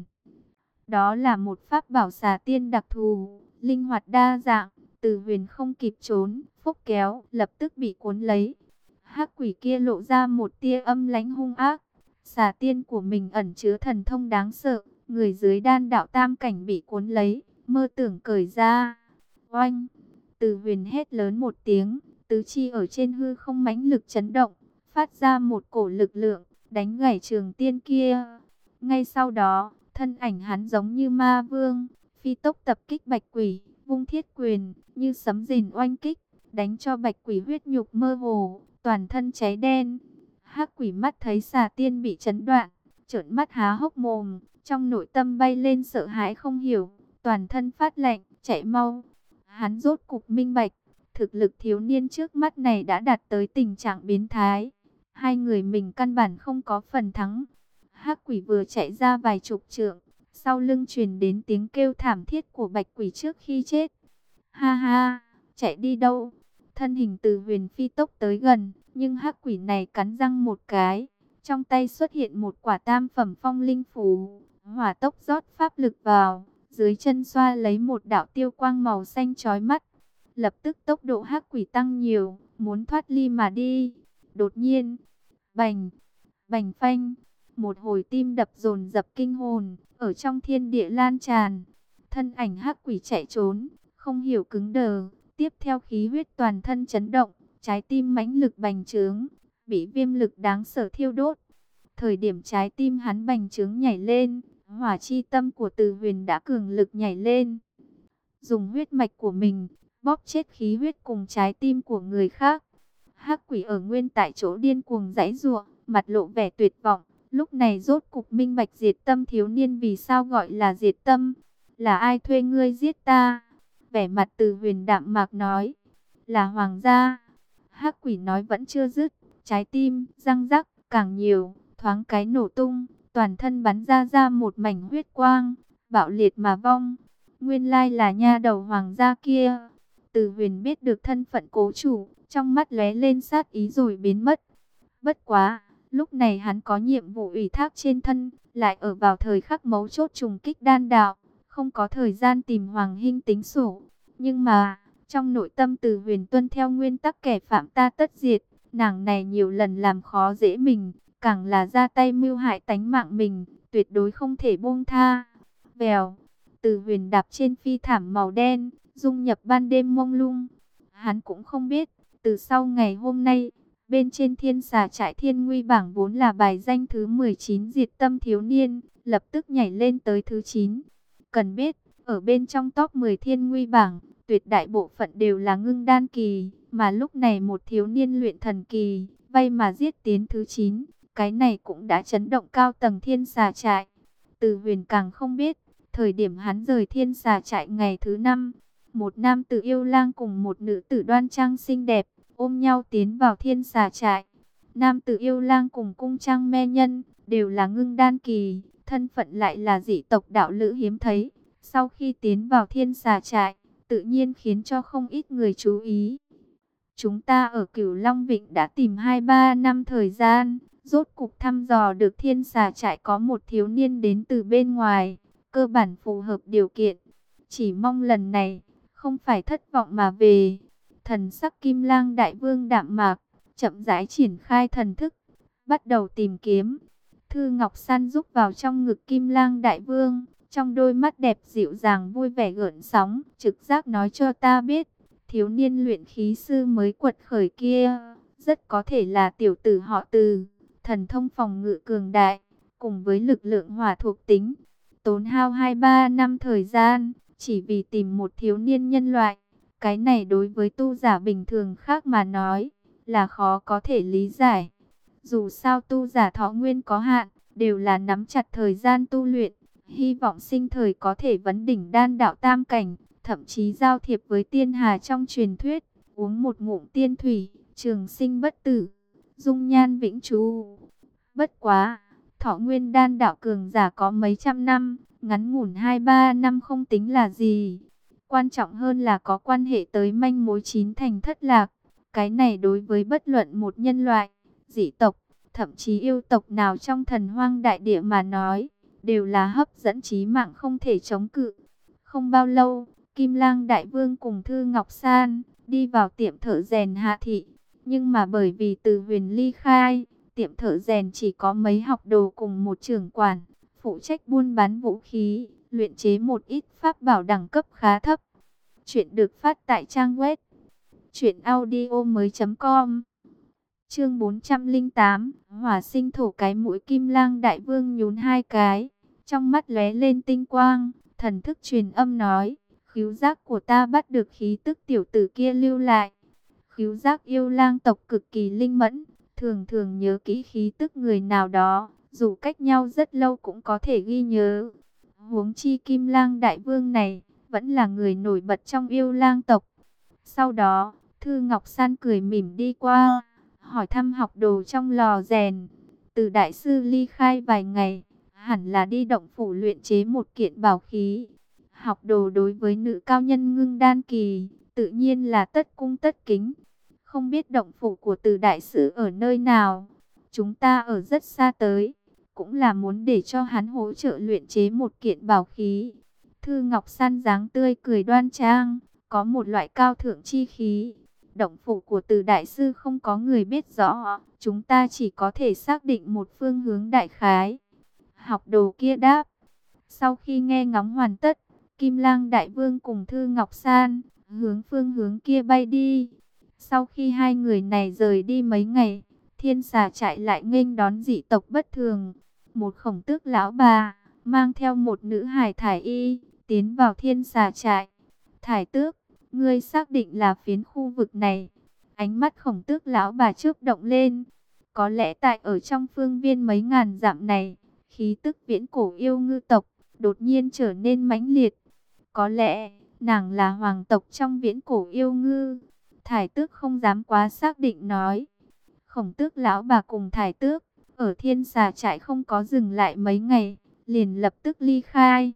Đó là một pháp bảo xà tiên đặc thù, linh hoạt đa dạng, Từ Huyền không kịp trốn, phốc kéo, lập tức bị cuốn lấy. Hắc Quỷ kia lộ ra một tia âm lãnh hung ác, xà tiên của mình ẩn chứa thần thông đáng sợ, người dưới đan đạo tam cảnh bị cuốn lấy, mơ tưởng cởi ra. Oanh! Từ Huyền hét lớn một tiếng, tứ chi ở trên hư không mãnh lực chấn động, phát ra một cổ lực lượng, đánh gãy trường tiên kia. Ngay sau đó, thân ảnh hắn giống như ma vương, phi tốc tập kích Bạch Quỷ, vung thiết quyền, như sấm rền oanh kích, đánh cho Bạch Quỷ huyết nhục mơ hồ, toàn thân cháy đen. Hắc Quỷ mắt thấy xà tiên bị chấn đoạn, trợn mắt há hốc mồm, trong nội tâm bay lên sợ hãi không hiểu, toàn thân phát lạnh, chạy mau. Hắn rốt cục minh bạch, thực lực thiếu niên trước mắt này đã đạt tới tình trạng biến thái. Hai người mình căn bản không có phần thắng. Hắc quỷ vừa chạy ra vài chục trượng, sau lưng truyền đến tiếng kêu thảm thiết của bạch quỷ trước khi chết. Ha ha, chạy đi đâu? Thân hình Từ Huyền phi tốc tới gần, nhưng hắc quỷ này cắn răng một cái. Trong tay xuất hiện một quả tam phẩm phong linh phù, hỏa tốc rót pháp lực vào, dưới chân xoa lấy một đạo tiêu quang màu xanh chói mắt. Lập tức tốc độ hắc quỷ tăng nhiều, muốn thoát ly mà đi. Đột nhiên, bành, bành phanh, một hồi tim đập dồn dập kinh hồn, ở trong thiên địa lan tràn. Thân ảnh hắc quỷ chạy trốn, không hiểu cứng đờ, tiếp theo khí huyết toàn thân chấn động, trái tim mãnh lực bành trướng, bị viêm lực đáng sợ thiêu đốt. Thời điểm trái tim hắn bành trướng nhảy lên, hỏa chi tâm của Từ Huyền đã cường lực nhảy lên. Dùng huyết mạch của mình, bóp chết khí huyết cùng trái tim của người khác. Hắc quỷ ở nguyên tại chỗ điên cuồng giãy giụa, mặt lộ vẻ tuyệt vọng. Lúc này rốt cục minh bạch Diệt Tâm thiếu niên vì sao gọi là Diệt Tâm. Là ai thuê ngươi giết ta? Vẻ mặt Từ Huyền đạm mạc nói. Là hoàng gia. Hắc quỷ nói vẫn chưa dứt. Trái tim, răng rắc, càng nhiều, thoáng cái nổ tung. Toàn thân bắn ra ra một mảnh huyết quang, bạo liệt mà vong. Nguyên lai là nha đầu hoàng gia kia. Từ Huyền biết được thân phận cố chủ, trong mắt lóe lên sát ý rồi biến mất. Bất quá, lúc này hắn có nhiệm vụ ủy thác trên thân, lại ở vào thời khắc mấu chốt trùng kích đan đạo, không có thời gian tìm Hoàng Hinh tính sổ. Nhưng mà, trong nội tâm Từ Huyền tuân theo nguyên tắc kẻ phạm ta tất diệt, nàng này nhiều lần làm khó dễ mình, càng là ra tay mưu hại tánh mạng mình, tuyệt đối không thể buông tha. Vèo, Từ Huyền đạp trên phi thảm màu đen, dung nhập ban đêm mông lung. Hắn cũng không biết, từ sau ngày hôm nay, bên trên thiên xà trại thiên nguy bảng vốn là bài danh thứ mười chín Diệt Tâm thiếu niên, lập tức nhảy lên tới thứ chín. Cần biết, ở bên trong top mười thiên nguy bảng, tuyệt đại bộ phận đều là ngưng đan kỳ, mà lúc này một thiếu niên luyện thần kỳ, vay mà giết tiến thứ chín, cái này cũng đã chấn động cao tầng thiên xà trại. Từ Huyền càng không biết, thời điểm hắn rời thiên xà trại ngày thứ năm, một nam tử yêu lang cùng một nữ tử đoan trang xinh đẹp, ôm nhau tiến vào thiên xà trại. Nam tử yêu lang cùng cung trang me nhân, đều là ngưng đan kỳ, thân phận lại là dị tộc đạo lữ hiếm thấy. Sau khi tiến vào thiên xà trại, tự nhiên khiến cho không ít người chú ý. Chúng ta ở Cửu Long Vịnh đã tìm hai ba năm thời gian, rốt cục thăm dò được thiên xà trại có một thiếu niên đến từ bên ngoài, cơ bản phù hợp điều kiện. Chỉ mong lần này, không phải thất vọng mà về. Thần sắc Kim Lang Đại Vương đạm mạc, chậm rãi triển khai thần thức, bắt đầu tìm kiếm. Thư Ngọc San rúc vào trong ngực Kim Lang Đại Vương, trong đôi mắt đẹp dịu dàng vui vẻ gợn sóng, trực giác nói cho ta biết, thiếu niên luyện khí sư mới quật khởi kia, rất có thể là tiểu tử họ Từ, thần thông phòng ngự cường đại, cùng với lực lượng hỏa thuộc tính. Tốn hao hai ba năm thời gian, chỉ vì tìm một thiếu niên nhân loại. Cái này đối với tu giả bình thường khác mà nói, là khó có thể lý giải. Dù sao tu giả thọ nguyên có hạn, đều là nắm chặt thời gian tu luyện, hy vọng sinh thời có thể vấn đỉnh đan đạo tam cảnh, thậm chí giao thiệp với tiên hà trong truyền thuyết, uống một ngụm tiên thủy, trường sinh bất tử, dung nhan vĩnh trú. Bất quá, thọ nguyên đan đạo cường giả có mấy trăm năm, ngắn ngủn hai ba năm không tính là gì. Quan trọng hơn là có quan hệ tới manh mối chín thành thất lạc. Cái này đối với bất luận một nhân loại, dị tộc, thậm chí yêu tộc nào trong thần hoang đại địa mà nói, đều là hấp dẫn chí mạng không thể chống cự. Không bao lâu, Kim Lang Đại Vương cùng Thư Ngọc San đi vào tiệm thợ rèn Hạ Thị. Nhưng mà bởi vì Từ Huyền ly khai, tiệm thợ rèn chỉ có mấy học đồ cùng một trưởng quản, phụ trách buôn bán vũ khí, luyện chế một ít pháp bảo đẳng cấp khá thấp. Chuyện được phát tại trang web truyện audio mới chấm com. Chương bốn trăm lẻ tám, Hỏa Sinh Thổ. Cái mũi Kim Lang Đại Vương nhún hai cái, trong mắt lóe lên tinh quang, thần thức truyền âm nói: "Khứu giác của ta bắt được khí tức tiểu tử kia lưu lại." Khứu giác yêu lang tộc cực kỳ linh mẫn, thường thường nhớ kỹ khí tức người nào đó, dù cách nhau rất lâu cũng có thể ghi nhớ. Huống chi Kim Lang Đại Vương này vẫn là người nổi bật trong yêu lang tộc. Sau đó, Thư Ngọc San cười mỉm đi qua, hỏi thăm học đồ trong lò rèn. Từ đại sư ly khai vài ngày, hẳn là đi động phủ luyện chế một kiện bảo khí. Học đồ đối với nữ cao nhân ngưng đan kỳ, tự nhiên là tất cung tất kính. Không biết động phủ của Từ đại sư ở nơi nào? Chúng ta ở rất xa tới, cũng là muốn để cho hắn hỗ trợ luyện chế một kiện bảo khí. Thư Ngọc San dáng tươi cười đoan trang, có một loại cao thượng chi khí. Động phủ của Từ đại sư không có người biết rõ, chúng ta chỉ có thể xác định một phương hướng đại khái. Học đồ kia đáp. Sau khi nghe ngóng hoàn tất, Kim Lang Đại Vương cùng Thư Ngọc San hướng phương hướng kia bay đi. Sau khi hai người này rời đi mấy ngày, Thiên Xà Trại lại nghênh đón dị tộc bất thường. Một khổng tước lão bà mang theo một nữ hài thải y tiến vào Thiên Xà Trại. Thải tước, ngươi xác định là phiến khu vực này? Ánh mắt khổng tước lão bà chớp động lên. Có lẽ tại ở trong phương viên mấy ngàn dặm này, khí tức viễn cổ yêu ngư tộc đột nhiên trở nên mãnh liệt. Có lẽ nàng là hoàng tộc trong viễn cổ yêu ngư. Thải tước không dám quá xác định nói. Khổng tước lão bà cùng thải tước ở Thiên Xà Trại không có dừng lại mấy ngày, liền lập tức ly khai.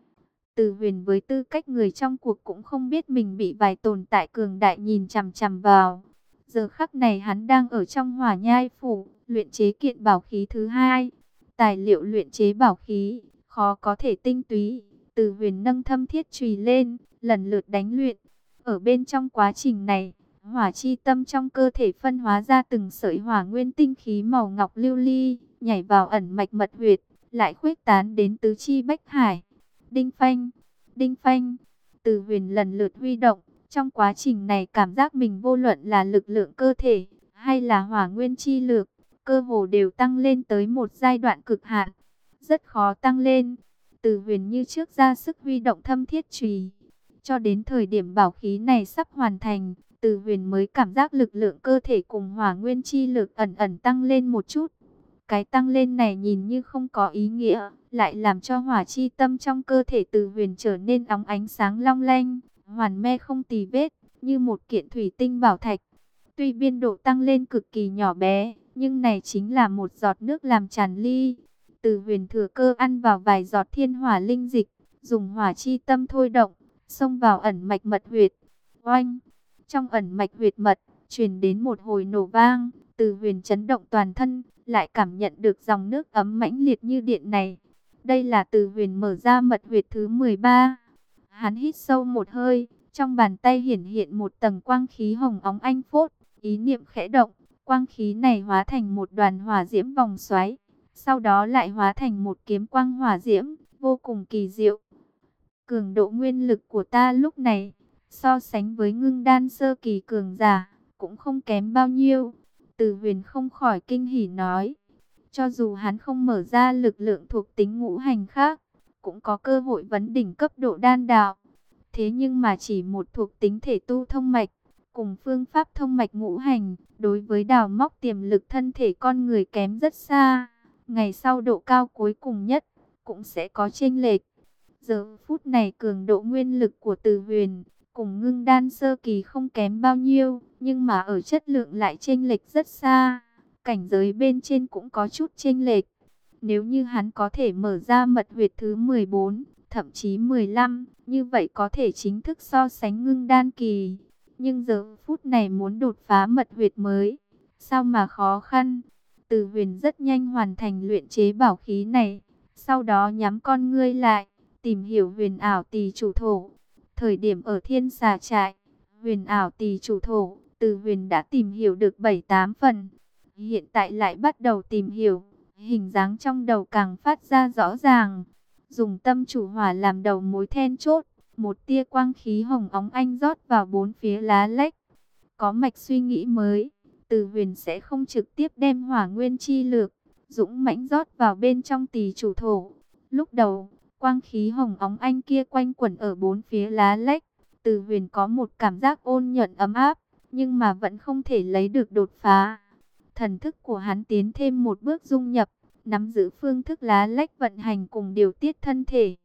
Từ Huyền với tư cách người trong cuộc cũng không biết mình bị vài tồn tại cường đại nhìn chằm chằm vào. Giờ khắc này hắn đang ở trong Hỏa Nhai phủ, luyện chế kiện bảo khí thứ hai. Tài liệu luyện chế bảo khí khó có thể tinh túy. Từ Huyền nâng thâm thiết chùy lên, lần lượt đánh luyện. Ở bên trong quá trình này, hỏa chi tâm trong cơ thể phân hóa ra từng sợi hỏa nguyên tinh khí màu ngọc lưu ly, nhảy vào ẩn mạch mật huyệt, lại khuếch tán đến tứ chi bách hải. Đinh phanh, đinh phanh, Từ Huyền lần lượt huy động. Trong quá trình này cảm giác mình vô luận là lực lượng cơ thể hay là hỏa nguyên chi lực, cơ hồ đều tăng lên tới một giai đoạn cực hạn. Rất khó tăng lên. Từ Huyền như trước ra sức huy động thâm thiết chùy. Cho đến thời điểm bảo khí này sắp hoàn thành, Từ Huyền mới cảm giác lực lượng cơ thể cùng hỏa nguyên chi lực ẩn ẩn tăng lên một chút. Cái tăng lên này nhìn như không có ý nghĩa, lại làm cho hỏa chi tâm trong cơ thể Từ Huyền trở nên óng ánh sáng long lanh, hoàn me không tì vết, như một kiện thủy tinh bảo thạch. Tuy biên độ tăng lên cực kỳ nhỏ bé, nhưng này chính là một giọt nước làm tràn ly. Từ Huyền thừa cơ ăn vào vài giọt thiên hỏa linh dịch, dùng hỏa chi tâm thôi động, xông vào ẩn mạch mật huyệt. Oanh! Trong ẩn mạch huyệt mật, truyền đến một hồi nổ vang. Từ Huyền chấn động toàn thân, lại cảm nhận được dòng nước ấm mãnh liệt như điện này. Đây là Từ Huyền mở ra mật huyệt thứ mười ba. Hắn hít sâu một hơi, trong bàn tay hiển hiện một tầng quang khí hồng óng anh phốt. Ý niệm khẽ động, quang khí này hóa thành một đoàn hỏa diễm vòng xoáy, sau đó lại hóa thành một kiếm quang hỏa diễm, vô cùng kỳ diệu. Cường độ nguyên lực của ta lúc này, so sánh với ngưng đan sơ kỳ cường giả, cũng không kém bao nhiêu. Từ Huyền không khỏi kinh hỉ nói. Cho dù hắn không mở ra lực lượng thuộc tính ngũ hành khác, cũng có cơ hội vấn đỉnh cấp độ đan đạo. Thế nhưng mà chỉ một thuộc tính thể tu thông mạch, cùng phương pháp thông mạch ngũ hành, đối với đào móc tiềm lực thân thể con người kém rất xa. Ngày sau độ cao cuối cùng nhất, cũng sẽ có chênh lệch. Giờ phút này cường độ nguyên lực của Từ Huyền, cùng ngưng đan sơ kỳ không kém bao nhiêu, nhưng mà ở chất lượng lại chênh lệch rất xa. Cảnh giới bên trên cũng có chút chênh lệch. Nếu như hắn có thể mở ra mật huyệt thứ mười bốn, thậm chí mười lăm, như vậy có thể chính thức so sánh ngưng đan kỳ. Nhưng giờ phút này muốn đột phá mật huyệt mới, sao mà khó khăn. Từ Huyền rất nhanh hoàn thành luyện chế bảo khí này, sau đó nhắm con ngươi lại, tìm hiểu huyền ảo tỳ chủ thổ. Thời điểm ở Thiên Xà Trại, huyền ảo tỳ chủ thổ, Từ Huyền đã tìm hiểu được bảy tám phần. Hiện tại lại bắt đầu tìm hiểu, hình dáng trong đầu càng phát ra rõ ràng. Dùng tâm chủ hỏa làm đầu mối then chốt, một tia quang khí hồng óng anh rót vào bốn phía lá lách. Có mạch suy nghĩ mới, Từ Huyền sẽ không trực tiếp đem hỏa nguyên chi lực dũng mãnh rót vào bên trong tỳ chủ thổ. Lúc đầu, quang khí hồng óng anh kia quanh quẩn ở bốn phía lá lách, Từ Huyền có một cảm giác ôn nhuận ấm áp, nhưng mà vẫn không thể lấy được đột phá. Thần thức của hắn tiến thêm một bước dung nhập, nắm giữ phương thức lá lách vận hành cùng điều tiết thân thể.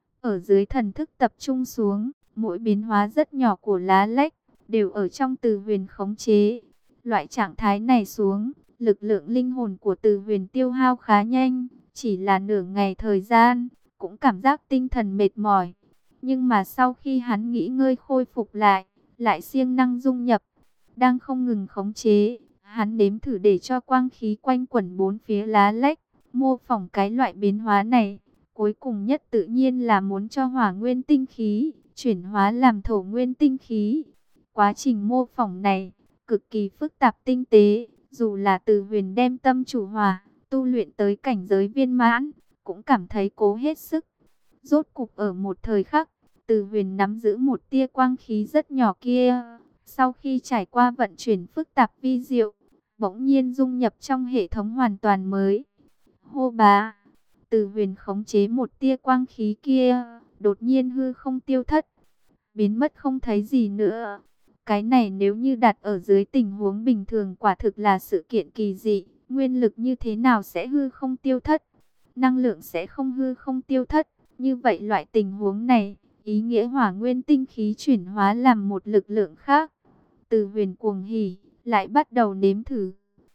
Ở dưới thần thức tập trung xuống, mỗi biến hóa rất nhỏ của lá lách đều ở trong Từ Huyền khống chế. Loại trạng thái này xuống, lực lượng linh hồn của Từ Huyền tiêu hao khá nhanh, chỉ là nửa ngày thời gian, cũng cảm giác tinh thần mệt mỏi. Nhưng mà sau khi hắn nghỉ ngơi khôi phục lại, lại siêng năng dung nhập, đang không ngừng khống chế. Hắn nếm thử để cho quang khí quanh quẩn bốn phía lá lách, mô phỏng cái loại biến hóa này. Cuối cùng nhất tự nhiên là muốn cho hỏa nguyên tinh khí chuyển hóa làm thổ nguyên tinh khí. Quá trình mô phỏng này cực kỳ phức tạp tinh tế, dù là Từ Huyền đem tâm chủ hỏa tu luyện tới cảnh giới viên mãn, cũng cảm thấy cố hết sức. Rốt cục ở một thời khắc, Từ Huyền nắm giữ một tia quang khí rất nhỏ kia, sau khi trải qua vận chuyển phức tạp vi diệu, bỗng nhiên dung nhập trong hệ thống hoàn toàn mới. Hô bá, Từ Huyền khống chế một tia quang khí kia, đột nhiên hư không tiêu thất, biến mất không thấy gì nữa. Cái này nếu như đặt ở dưới tình huống bình thường quả thực là sự kiện kỳ dị. Nguyên lực như thế nào sẽ hư không tiêu thất? Năng lượng sẽ không hư không tiêu thất. Như vậy loại tình huống này, ý nghĩa hỏa nguyên tinh khí chuyển hóa làm một lực lượng khác. Từ Huyền cuồng hỉ, lại bắt đầu nếm thử.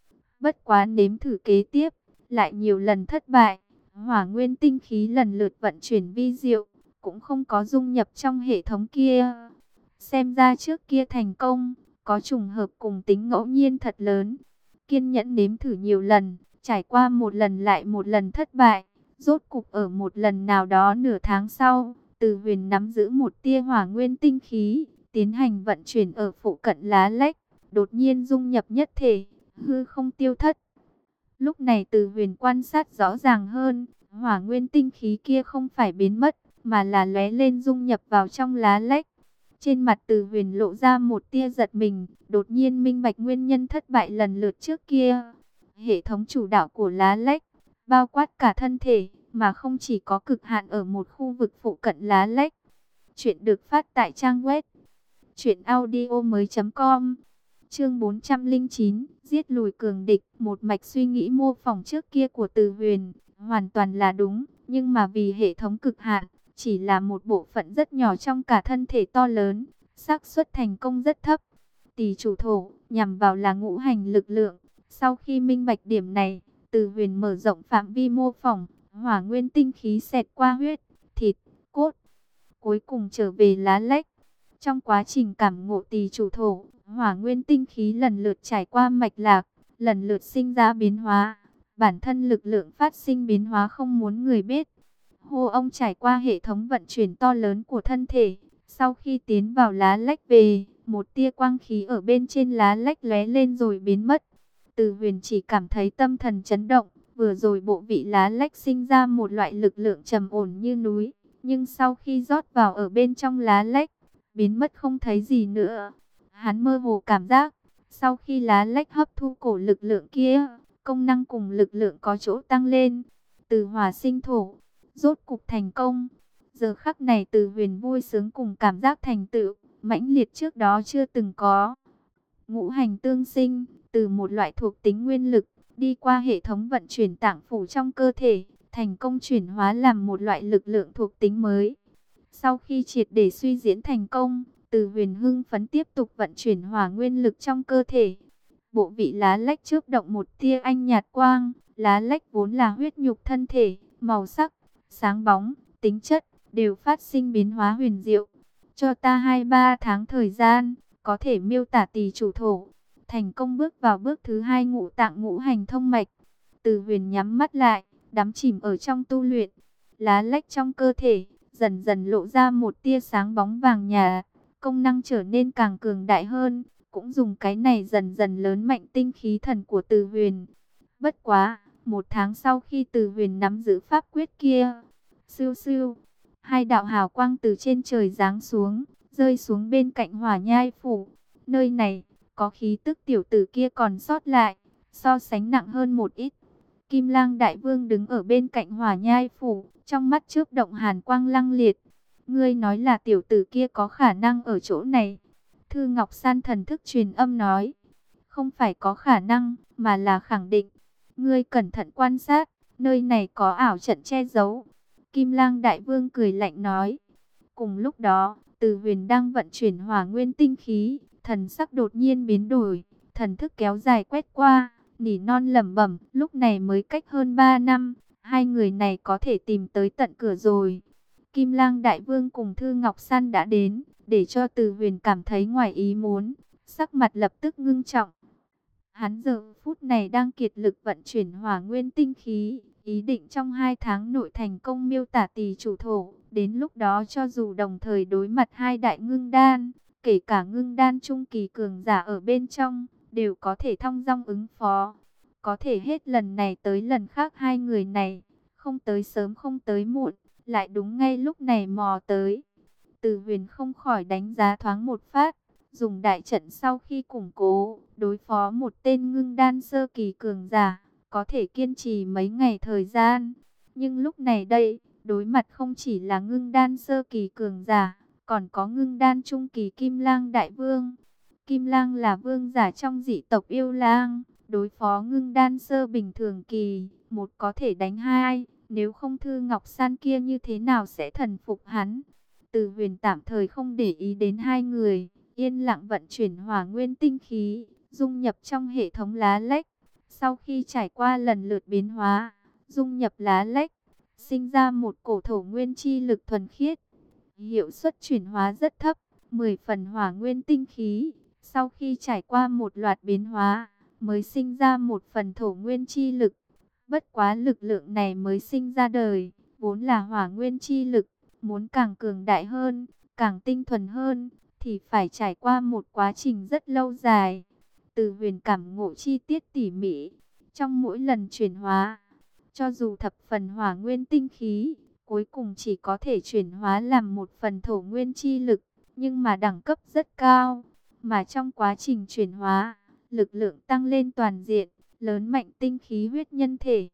Bất quá nếm thử kế tiếp, lại nhiều lần thất bại. Hỏa nguyên tinh khí lần lượt vận chuyển vi diệu, cũng không có dung nhập trong hệ thống kia. Xem ra trước kia thành công, có trùng hợp cùng tính ngẫu nhiên thật lớn. Kiên nhẫn nếm thử nhiều lần, trải qua một lần lại một lần thất bại. Rốt cục ở một lần nào đó nửa tháng sau, Từ Huyền nắm giữ một tia hỏa nguyên tinh khí, tiến hành vận chuyển ở phụ cận lá lách, đột nhiên dung nhập nhất thể, hư không tiêu thất. Lúc này Từ Huyền quan sát rõ ràng hơn, hỏa nguyên tinh khí kia không phải biến mất, mà là lóe lên dung nhập vào trong lá lách. Trên mặt Từ Huyền lộ ra một tia giật mình, đột nhiên minh bạch nguyên nhân thất bại lần lượt trước kia. Hệ thống chủ đạo của lá lách, bao quát cả thân thể, mà không chỉ có cực hạn ở một khu vực phụ cận lá lách. Chuyện được phát tại trang web truyện audio mới chấm com. Chương bốn trăm lẻ chín, giết lùi cường địch. Một mạch suy nghĩ mô phỏng trước kia của Từ Huyền, hoàn toàn là đúng, nhưng mà vì hệ thống cực hạn, chỉ là một bộ phận rất nhỏ trong cả thân thể to lớn, xác suất thành công rất thấp. Tỳ chủ thổ nhằm vào là ngũ hành lực lượng. Sau khi minh bạch điểm này, Từ Huyền mở rộng phạm vi mô phỏng, hỏa nguyên tinh khí xẹt qua huyết, thịt, cốt, cuối cùng trở về lá lách. Trong quá trình cảm ngộ tỳ chủ thổ, hỏa nguyên tinh khí lần lượt trải qua mạch lạc, lần lượt sinh ra biến hóa. Bản thân lực lượng phát sinh biến hóa không muốn người biết. Hô ông trải qua hệ thống vận chuyển to lớn của thân thể, sau khi tiến vào lá lách về, một tia quang khí ở bên trên lá lách lóe lên rồi biến mất. Từ Huyền chỉ cảm thấy tâm thần chấn động, vừa rồi bộ vị lá lách sinh ra một loại lực lượng trầm ổn như núi, nhưng sau khi rót vào ở bên trong lá lách, biến mất không thấy gì nữa. Hắn mơ hồ cảm giác, sau khi lá lách hấp thu cổ lực lượng kia, công năng cùng lực lượng có chỗ tăng lên. Từ hỏa sinh thổ, rốt cục thành công. Giờ khắc này Từ Huyền vui sướng cùng cảm giác thành tựu mãnh liệt trước đó chưa từng có. Ngũ hành tương sinh, từ một loại thuộc tính nguyên lực, đi qua hệ thống vận chuyển tạng phủ trong cơ thể, thành công chuyển hóa làm một loại lực lượng thuộc tính mới. Sau khi triệt để suy diễn thành công, Từ Huyền hưng phấn tiếp tục vận chuyển hỏa nguyên lực trong cơ thể. Bộ vị lá lách chớp động một tia ánh nhạt quang, lá lách vốn là huyết nhục thân thể, màu sắc, sáng bóng, tính chất, đều phát sinh biến hóa huyền diệu. Cho ta hai ba tháng thời gian, có thể miêu tả tỳ chủ thổ. Thành công bước vào bước thứ hai ngũ tạng ngũ hành thông mạch. Từ Huyền nhắm mắt lại, đắm chìm ở trong tu luyện. Lá lách trong cơ thể, dần dần lộ ra một tia sáng bóng vàng nhạt, công năng trở nên càng cường đại hơn. Cũng dùng cái này dần dần lớn mạnh tinh khí thần của Từ Huyền. Bất quá, một tháng sau khi Từ Huyền nắm giữ pháp quyết kia, siêu siêu, hai đạo hào quang từ trên trời giáng xuống, rơi xuống bên cạnh Hỏa Nhai phủ. Nơi này, có khí tức tiểu tử kia còn sót lại, so sánh nặng hơn một ít. Kim Lang Đại Vương đứng ở bên cạnh Hỏa Nhai phủ, trong mắt chớp động hàn quang lăng liệt. Ngươi nói là tiểu tử kia có khả năng ở chỗ này. Thư Ngọc San thần thức truyền âm nói, không phải có khả năng, mà là khẳng định. Ngươi cẩn thận quan sát, nơi này có ảo trận che giấu. Kim Lang Đại Vương cười lạnh nói. Cùng lúc đó, Từ Huyền đang vận chuyển hỏa nguyên tinh khí, thần sắc đột nhiên biến đổi. thần thức kéo dài quét qua, nỉ non lẩm bẩm, lúc này mới cách hơn ba năm, hai người này có thể tìm tới tận cửa rồi. Kim Lang Đại Vương cùng Thư Ngọc San đã đến, để cho Từ Huyền cảm thấy ngoài ý muốn, sắc mặt lập tức ngưng trọng. Hắn giờ phút này đang kiệt lực vận chuyển hỏa nguyên tinh khí, ý định trong hai tháng nội thành công miêu tả Tỳ chủ thổ, đến lúc đó cho dù đồng thời đối mặt hai đại ngưng đan, kể cả ngưng đan trung kỳ cường giả ở bên trong, đều có thể thong dong ứng phó. Có thể hết lần này tới lần khác hai người này, không tới sớm không tới muộn, lại đúng ngay lúc này mò tới. Từ Huyền không khỏi đánh giá thoáng một phát, dùng đại trận sau khi củng cố, đối phó một tên ngưng đan sơ kỳ cường giả, có thể kiên trì mấy ngày thời gian. Nhưng lúc này đây, đối mặt không chỉ là ngưng đan sơ kỳ cường giả, còn có ngưng đan trung kỳ Kim Lang Đại Vương. Kim Lang là vương giả trong dị tộc Yêu Lang, đối phó ngưng đan sơ bình thường kỳ, một có thể đánh hai, nếu không Thư Ngọc San kia như thế nào sẽ thần phục hắn. Từ Huyền tạm thời không để ý đến hai người, yên lặng vận chuyển hỏa nguyên tinh khí, dung nhập trong hệ thống lá lách. Sau khi trải qua lần lượt biến hóa, dung nhập lá lách, sinh ra một cổ thổ nguyên chi lực thuần khiết. Hiệu suất chuyển hóa rất thấp, mười phần hỏa nguyên tinh khí. Sau khi trải qua một loạt biến hóa, mới sinh ra một phần thổ nguyên chi lực. Bất quá lực lượng này mới sinh ra đời, vốn là hỏa nguyên chi lực. Muốn càng cường đại hơn, càng tinh thuần hơn, thì phải trải qua một quá trình rất lâu dài. Từ Huyền cảm ngộ chi tiết tỉ mỉ, trong mỗi lần chuyển hóa, cho dù thập phần hỏa nguyên tinh khí, cuối cùng chỉ có thể chuyển hóa làm một phần thổ nguyên chi lực, nhưng mà đẳng cấp rất cao. Mà trong quá trình chuyển hóa, lực lượng tăng lên toàn diện, lớn mạnh tinh khí huyết nhân thể.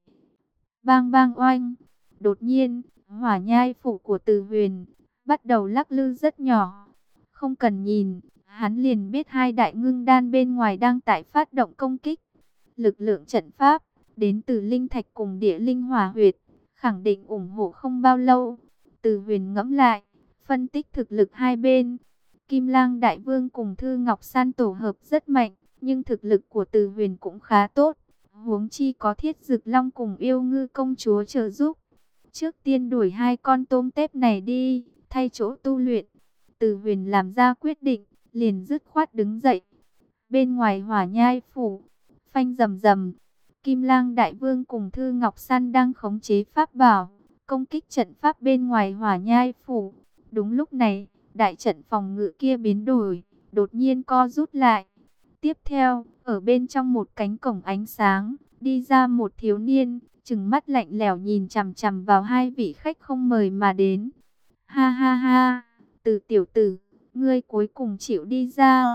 Bang bang oanh, đột nhiên, hỏa nhai phủ của Từ Huyền bắt đầu lắc lư rất nhỏ. Không cần nhìn, hắn liền biết hai đại ngưng đan bên ngoài đang tại phát động công kích. Lực lượng trận pháp đến từ linh thạch cùng địa linh hỏa huyệt, khẳng định ủng hộ không bao lâu. Từ Huyền ngẫm lại, phân tích thực lực hai bên. Kim Lang Đại Vương cùng Thư Ngọc San tổ hợp rất mạnh, nhưng thực lực của Từ Huyền cũng khá tốt. Huống chi có Thiết Dực Long cùng Yêu Ngư công chúa trợ giúp. Trước tiên đuổi hai con tôm tép này đi, thay chỗ tu luyện. Từ Huyền làm ra quyết định, liền dứt khoát đứng dậy. Bên ngoài hỏa nhai phủ, phanh rầm rầm, Kim Lang Đại Vương cùng Thư Ngọc San đang khống chế pháp bảo, công kích trận pháp bên ngoài hỏa nhai phủ. Đúng lúc này, đại trận phòng ngự kia biến đổi, đột nhiên co rút lại. Tiếp theo, ở bên trong một cánh cổng ánh sáng, đi ra một thiếu niên, trừng mắt lạnh lẽo nhìn chằm chằm vào hai vị khách không mời mà đến. Ha ha ha, Từ tiểu tử, ngươi cuối cùng chịu đi ra.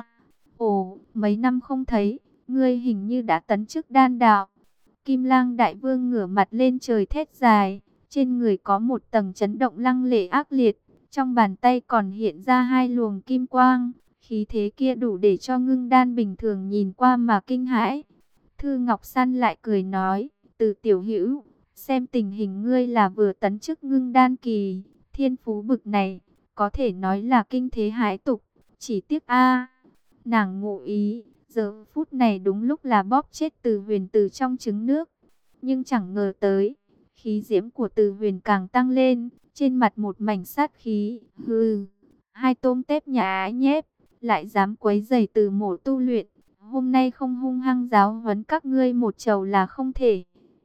Ồ, mấy năm không thấy, ngươi hình như đã tấn chức đan đạo. Kim Lang Đại Vương ngửa mặt lên trời thét dài, trên người có một tầng chấn động lăng lệ ác liệt, trong bàn tay còn hiện ra hai luồng kim quang, khí thế kia đủ để cho ngưng đan bình thường nhìn qua mà kinh hãi. Thư Ngọc San lại cười nói, Từ tiểu hữu, xem tình hình ngươi là vừa tấn chức ngưng đan kỳ, thiên phú bực này, có thể nói là kinh thế hãi tục, chỉ tiếc a. Nàng ngụ ý, giờ phút này đúng lúc là bóp chết Từ Huyền từ trong trứng nước, nhưng chẳng ngờ tới, khí diễm của Từ Huyền càng tăng lên, trên mặt một mảnh sát khí. Hừ, hai tôm tép nhà ái nhép, lại dám quấy rầy Từ mổ tu luyện, hôm nay không hung hăng giáo huấn các ngươi một trầu là không thể.